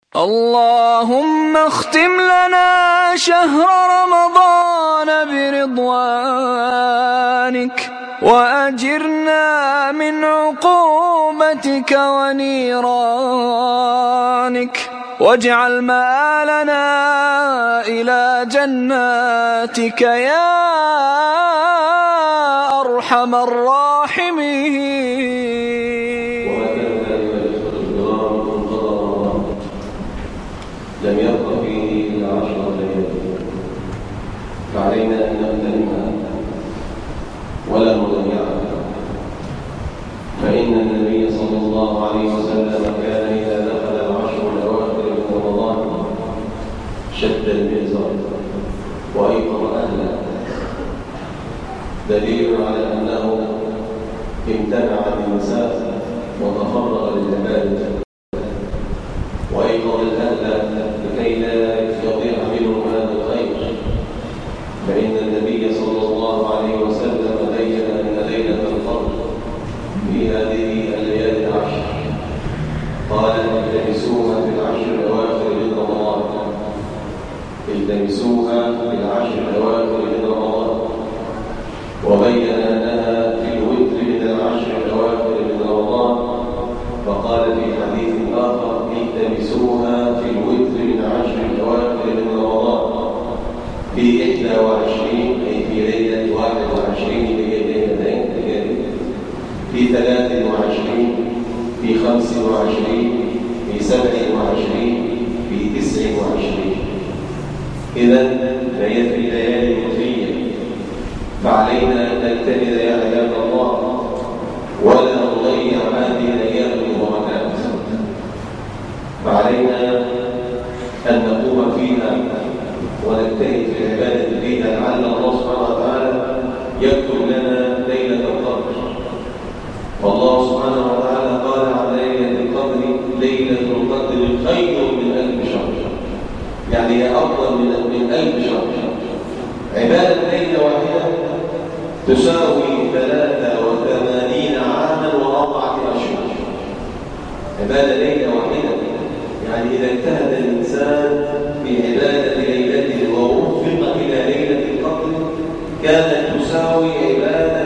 اللهم اختم لنا شهر رمضان برضوانك وأجرنا من عقوبتك ونيرانك، واجعل مآلنا إلى جناتك يا أرحم الراحمين. لم يبق فيه إلا 10 ليال، فعلينا أن نغتنمها ولا نضيعها، فإن النبي صلى الله عليه وسلم كان إذا دخل العشر الأواخر من رمضان شد المئزر وأيقظ أهله، دليل على أنه امتنع بالنساء وتفرغ للعبادة وأيقظ الأهل لكي لا يضيع منهم هذا الخير، فإن النبي صلى الله عليه وسلم بين أن ليلة القدر في هذه الليالي العشر قال: التمسوها في العشر الأواخر من رمضان، التمسوها في العشر الأواخر من رمضان، وبين أنها في الوتر من العشر الأواخر من رمضان، فقال في حديث آخر: التمسوها في الوتر من عشر الأواخر من رمضان في 21، أي في ليلة 21 ليلتين، في 23، في 25، في 27، في 29. إذن فهي في الليالي الوترية، فعلينا أن نجتهد يا عباد الله ولا نضيع هذه الأيام المباركات، فعلينا أن نقوم فيها ونجتهد في العبادة فيها لعل الله سبحانه وتعالى يكتب لنا ليلة القدر. والله سبحانه وتعالى قال عن ليلة القدر: ليلة القدر خير من 1000 شهر، يعني هي أفضل من 1000 شهر. عبادة ليلة واحدة تساوي 83 عاما و4 أشهر. عبادة ليلة واحدة، يعني إذا اجتهد الإنسان في عبادة ليلته ووفق إلى ليلة القدر كانت تساوي عبادة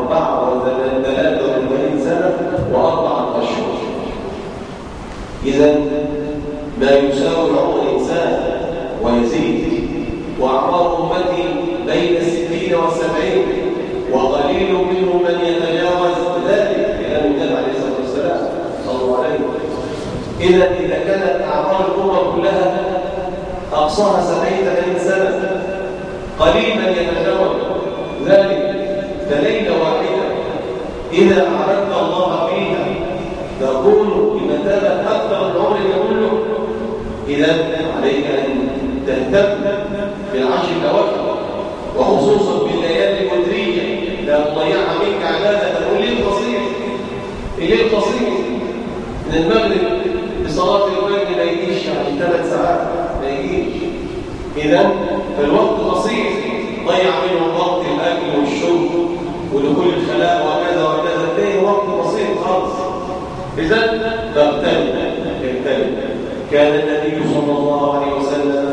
83 سنة و4 أشهر. إذن ما يساوي عمر الإنسان ويزيد، وأعمار أمتي بين 60 و70، وقليل منهم من يتجاوز ذلك، كلام النبي عليه الصلاة والسلام صلى الله عليه وسلم. إذا كانت أعمار الأمة كلها أقصاها 70-80 سنة، قليل من يتجاوز ذلك، فليلة واحدة إذا عبدت الله فيها تكون بمثابة أكثر من عمرك كله. إذا عليك أن تهتم بالعشر الأواخر، وخصوصا بالليالي الوترية، لا تضيعها منك عبادة. الليل قصير، الليل قصير، من المغرب لصلاة الفجر ما يجيش، يعني 3 ساعات ما يجيش. إذا فالوقت قصير، ضيع منه وقت الأكل والشرب ودخول الخلاء وكذا وكذا، تلاقي وقت بسيط خالص. إذا فاغتنم. كان النبي صلى الله عليه وسلم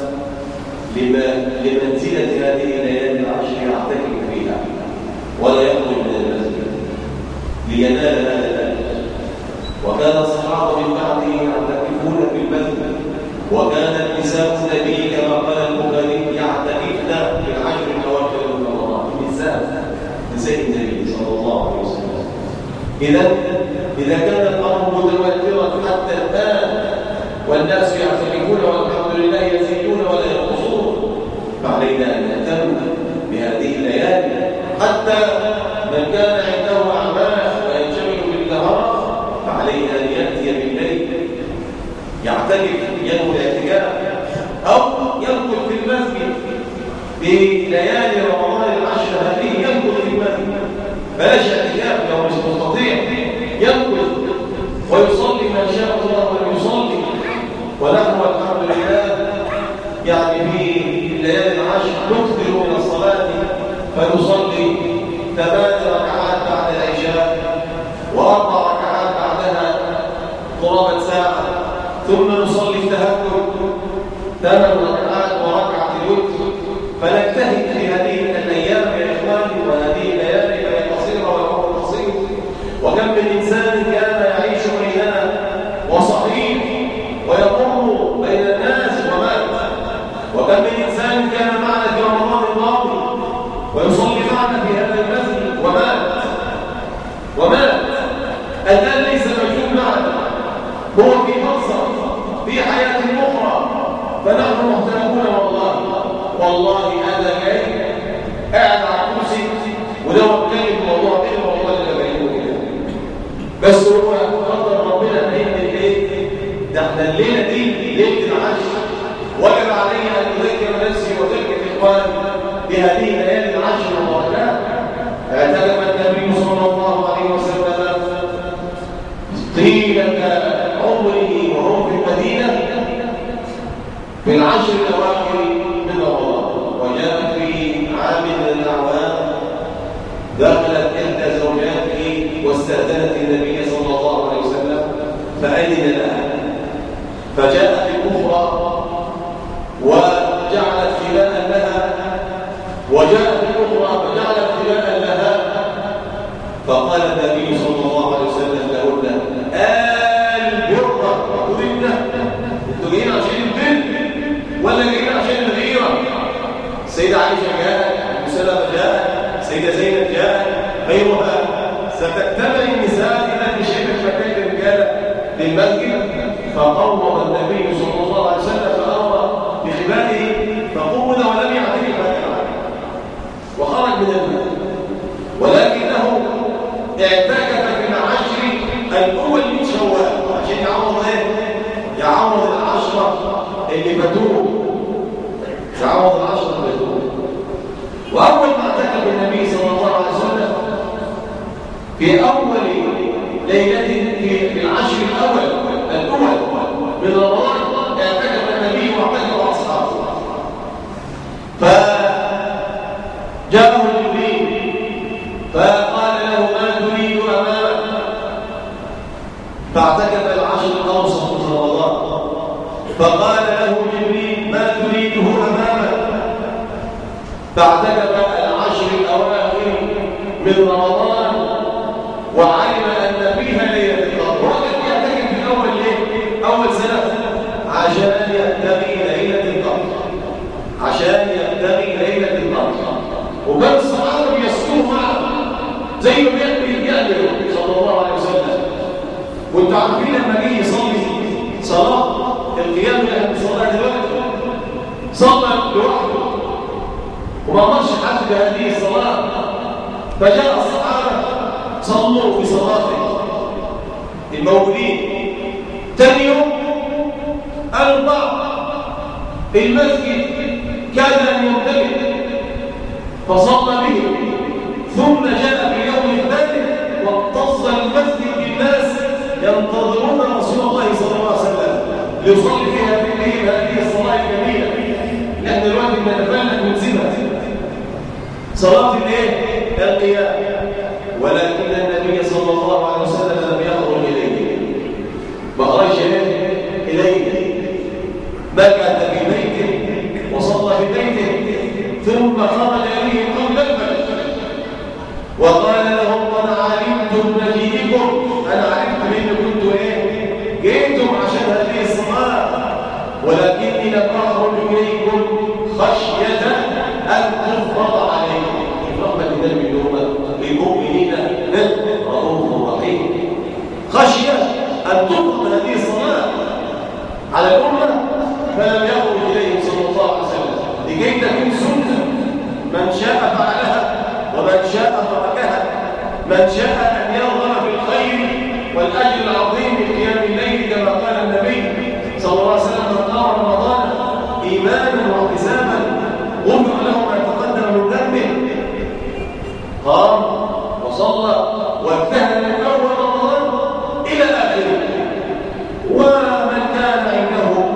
لمنزلة هذه الليالي العشر يعتكف فيها ولا يخرج من المسجد لينال هذا الأجر، وكان الصحابة من بعده يعتكفون في المسجد، وكانت نساء النبي كما قال البخاري يعتكفن في العشر الأواخر من رمضان، نساء النبي صلى الله عليه وسلم. إذا كان الأمر متواترا حتى الآن والناس يعتكفون والحمد لله يزيدون ولا ينقصون، فعلينا أن نهتم بهذه الليالي، حتى من كان عنده أعمال وينشغل بالنهار فعليه أن يأتي بالليل يعتكف، ينوي الاعتكاف، أو يمكث في المسجد في ليالي رمضان العشر هذه، يمكث في المسجد، بلاش اعتكاف لو مش مستطيع، يمكث ويصلي ما شاء الله وان يصلي. ونحن الحمد لله يعني في الليالي العشر نكثر من الصلاه، فنصلي 8 ركعات بعد العشاء و4 ركعات بعدها قرابه ساعه، ثم نصلي التهجد 8 ركعات وركعة الوتر. فنجتهد في هذه الأيام يا إخواني، وهذه الليالي فهي قصيرة والعمر قصير. وكم من إنسان كان يعيش بيننا وصحيح ويمر بين الناس ومات، وكم من إنسان كان معنا في رمضان الماضي ويصلي معنا في هذا المسجد ومات الآن ليس موجود معنا، هو في مصر في حياة أخرى. فنحن مهتمون والله أنا جاي قاعد على الكرسي ولو اتكلم موضوع غير الموضوع اللي بيقوله، بس هو قدر ربنا ان ايه ده احنا الليله دي ليله العشر، وجب علي ان اذكر نفسي واذكر اخواني بهذه الليالي العشر المباركات. اعتكف النبي صلى الله عليه وسلم طيله عمره وهو في المدينه في العشر الاواخر من رمضان. وجاء في عام من الاعوام دخلت إحدى زوجاته واستأذنت النبي صلى الله عليه وسلم فأذن لها، فجاءت الأخرى وجعلت خلاء لها، وجاءت الأخرى فجعلت خلاء لها. فقال النبي صلى الله عليه وسلم لهن: البر تريدن؟ انتوا جايين عشان البر ولا جايين عشان الغيرة؟ السيدة عائشة جاءت، أم سلمة جاءت، سيدة زينب جاءت، غيرها. ستكتمل النساء إذا بشيء مكان الرجال للمسجد. فقوم النبي صلى الله عليه وسلم فأمر بخبائه فقوم ولم يعترف هذا وخرج من المسجد، ولكنه اعتكف في العشر الأول من شوال عشان يعوض يعوض العشرة اللي فاتوه، يعوض العشرة اللي فاتوه. وأول ما اعتكف النبي صلى الله عليه وسلم في أول ليلة في العشر الأول من رمضان اعتكف النبي واعتكف أصحابه. فجاءه جبريل فقال له: ما تريد أمامك؟ فاعتكف العشر الأوسط من رمضان. فقال له جبريل: ما تريده أمامك؟ فاعتكف العشر الأواخر من رمضان وعلم أن فيها ليلة القدر، وكان يعتكف في أول سنة عشان يبتغي ليلة القدر، عشان يبتغي ليلة القدر. وكان الصحابة بيسكنوا معه زي ما بيعملوا صلى الله عليه وسلم. وانتوا عارفين لما جه يصلي صلاة القيام اللي احنا بنصليها دلوقتي صلى لوحده وما مرش حد بهذه الصلاة، فجاء الصحابة صلوا في صلاته الموجودين. ثاني يوم البعض في المسجد كاد أن يمتلئ فصلى به، ثم جاء في اليوم الثالث واتصل المسجد بالناس ينتظرون رسول الله صلى الله عليه وسلم ليصلي فيها بهم هذه الصلاة الجميلة. نحن دلوقتي بنتفلت ونسيبها صلاة القيام، ولكن النبي صلى الله عليه وسلم لم يخرج إليه، ما خرج إليه، مكث في بيته وصلى في بيته، ثم خرج إليه قبل الفجر وقال لهم: قد علمتم مجيئكم، أنا عرفت إن كنتوا جئتم عشان هذه الصلاة، ولكني لم أخرج إليكم خشية أن تفرض عليكم. رحمة الله بالمؤمنين رؤوف رحيم. خشية أن تفرض هذه الصلاة على الأمة، فلم يخرج إليهم صلى الله عليه وسلم لكي تكون سنة، من شاء فعلها ومن شاء تركها، من شاء أن يرغب في الخير والأجر العظيم في قيام الليل كما قال النبي صلى الله عليه وسلم: من قام رمضان إيمانا واحتسابا غفر له ما تقدم من ذنبه. قام وصلى واجتهد من أول رمضان إلى آخره. ومن كان عنده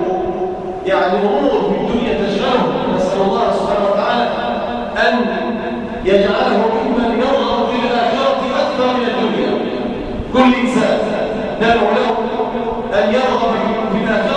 أمور في الدنيا تشغله، نسأل الله سبحانه وتعالى أن يجعله ممن يرغب في الآخرة أكثر من الدنيا. كل إنسان ندعو له أن يرغب في الآخرة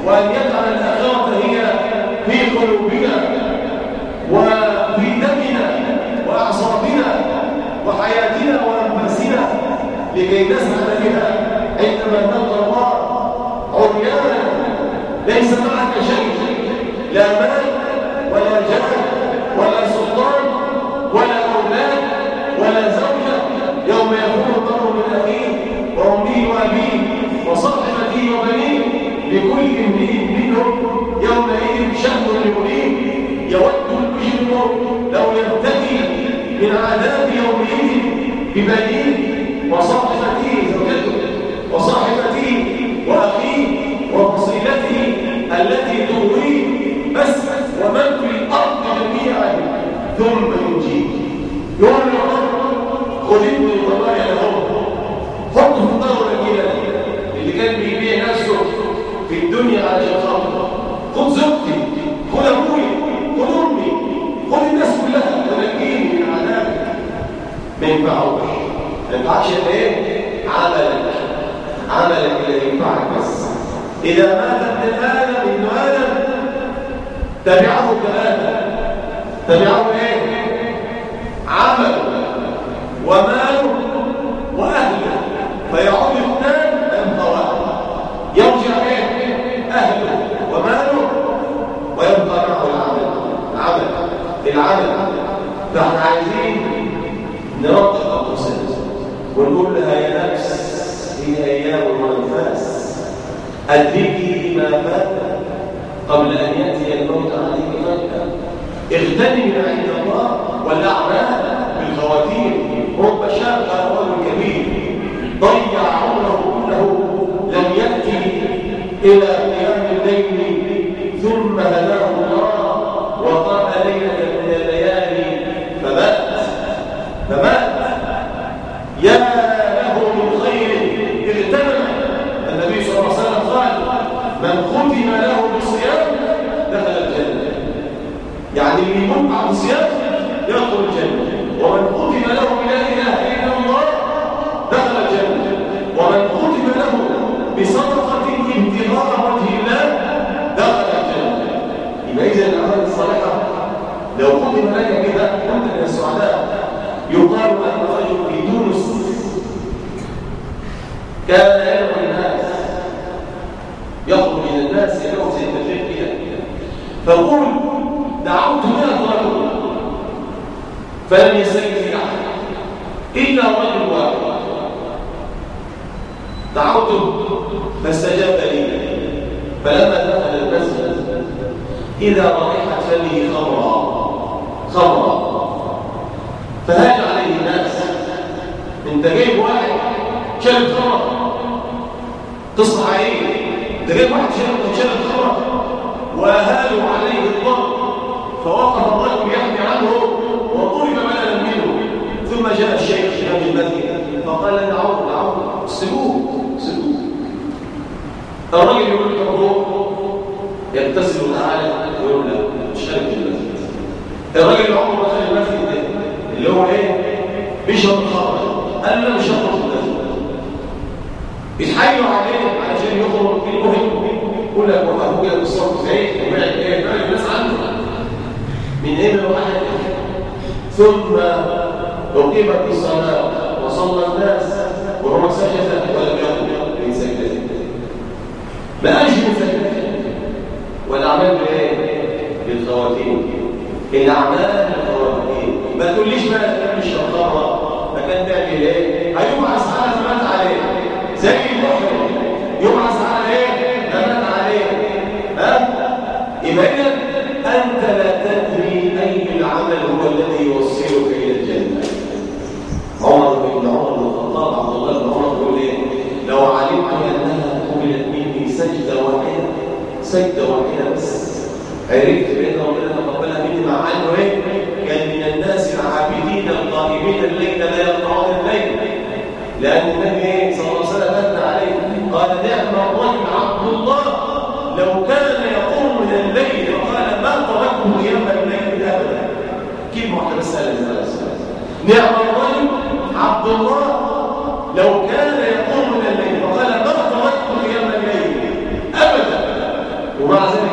وأن يجعل الآخرة هي في قلوبنا وفي دمنا وأعصابنا وحياتنا وأنفاسنا لكي نسعد بها عندما نلقى الله عريانا ليس معك شيء، لا مال ولا جاه ولا سلطان ولا أولاد ولا زوجة، يوم يكون المرء من أخيه وأمه وأبيه وصاحبته وبنيه لكل امرئ منهم يومئذ شأن يغنيه، يود المجرم لو يبتدي من عذاب يومئذ ببنيه وصاحبته زوجته وصاحبته وأخيه وفصيلته التي تغويه، بس ومن في الأرض جميعا ثم ينجيه. يقول له خذ ابني وضايا لهم، حطه في الدار كده اللي كان بيبيع نفسه في الدنيا علشان خاطر، خذ زوجتي، خذ ابوي، خذ امي، خذ الناس كلها ونجيني من عذابك. ما ينفعش ايه؟ عملك اللي ينفعك بس. اذا مات ابن ادم تبعه كآدم، تبعه ايه؟ عمله وماله واهله، فيعود اثنان يبقى واحد، يرجع ايه؟ اهله وماله ويبقى معه العمل. فاحنا عايزين نرقق انفسنا ونقول لها يا نفس هي ايام وانفاس، ادركي ما فات قبل ان ياتي الموت عليك فجاه، اغتنمي من عند الله والاعمال بالخواتيم. رب شاب رجل كبير ضيع عمره كله لم ياتي الى قيام الليل ثم هداه الله وقام ليله من الليالي فمات. يا له من خير اغتنم. النبي صلى الله عليه وسلم قال من ختم له بالصيام دخل الجنه، يعني اللي يموت عن الصيام يدخل الجنه، ومن ختم له بلا اله الا الله دخل الجنه، ومن ختم له بصدقه ابتغاء وجه الله دخل الجنه. يبقى اذا الاعمال الصالحه لو ختم لك كده وانت من السعداء. يقال ان رجل في تونس كان يدعو الناس، يخرج الى الناس يدعو زي التفريق كده، فقول دعوت 100 رجل فلم يستجب احد الا رجل واحد، دعوته فاستجاب لي، فلما دخل المسجد اذا رائحه فمه خمرا فهاج عليه الناس. انت جايب واحد شرب خمر تصلح عليه، انت جايب واحد شرب خمر واهالوا عليه الضرب، فوقف الرجل يحمي عنه وضرب مالا منه، ثم جاء الشيخ امام المسجد فقال نعود سيبوه. الرجل يقول له يغتسل تعالى ويقول لا مش خارج المسجد. الراجل عمره ما خارج المسجد ده اللي هو ايه؟ بيشرب خمر، قال له مش هخرج المسجد. يتحايلوا عليه علشان يخرج في المهم، يقول لك وقفوا كده بالصوت زي وبعد ايه؟ بعد الناس عنه من ايه من واحد. ثم أقيمت الصلاة وصلى الناس وهو سجد ولم يقم من سجدته، ما قالش من سجدته. والأعمال بايه؟ بالخواتيم. الأعمال بالخواتيم. ما تقوليش ما تعملش الخمرة، ما كان تعمل ايه؟ هيبعث على ما مات عليه زي المحرم، يبعث على ايه؟ ما مات عليه. يبقى أنت لا تدري أي العمل هو الذي يوصلك إلى الجنة. عمر بن الخطاب عبد الله بن عمر يقول ايه؟ لو علمت أنها قبلت مني سجدة واحدة بس عرفت بأن ربنا تقبلها مني، مع أنه ايه؟ كان من الناس العابدين القائمين الليل لا يقطعون الليل، لأن النبي صلى الله عليه وسلم أثنى عليه قال نعم الرجل عبد الله لو كان يقوم من الليل فقال ما تركت قيام الليل أبدا. كلمة واحدة بس قال نعم الرجل عبد الله لو كان يقوم من الليل فقال ما تركت قيام الليل أبدا.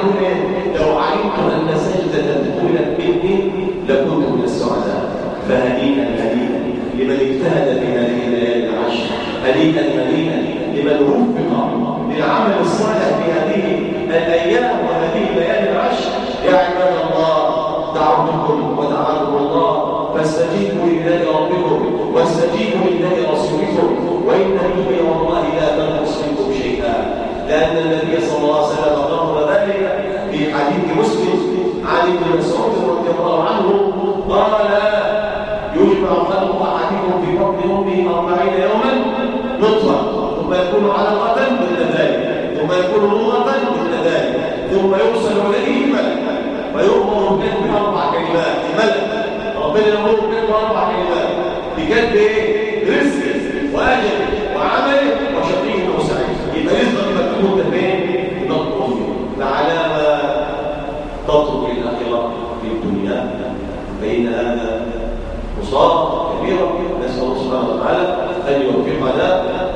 يقول لو علمت أن سجدة أولى مني لكنت من السعداء. فهنيئا هنيئا لمن اجتهد في هذه الليالي العشر، هنيئا هنيئا لمن وفق للعمل الصالح في هذه الأيام وهذه الليالي العشر. يا عباد الله، دعوتكم ودعاكم الله فاستجيبوا لله ربكم واستجيبوا لله رسولكم، وإن الدنيا والله لا تنقص منكم شيئا، لأن النبي صلى الله عليه وسلم قرر ذلك في حديث مسلم عن ابن مسعود رضي الله عنه قال: يجمع خلق أحدكم في بطن أمه 40 يوما نطفة، ثم يكون علقة مثل ذلك، ثم يكون مضغة مثل ذلك، ثم يرسل إليه ملك فيؤمر بكتب 4 كلمات. ملك ربنا يأمره بكتب 4 كلمات بكتب رزق وأجل وعمل وشقي وسعيد. يبقى رزقك مكتوب فين؟ في بطن أمه. فعلامة تطلب الآخرة في الدنيا، فإن هذا مصاب كبيرا. نسأل الله سبحانه وتعالى أن يوفقنا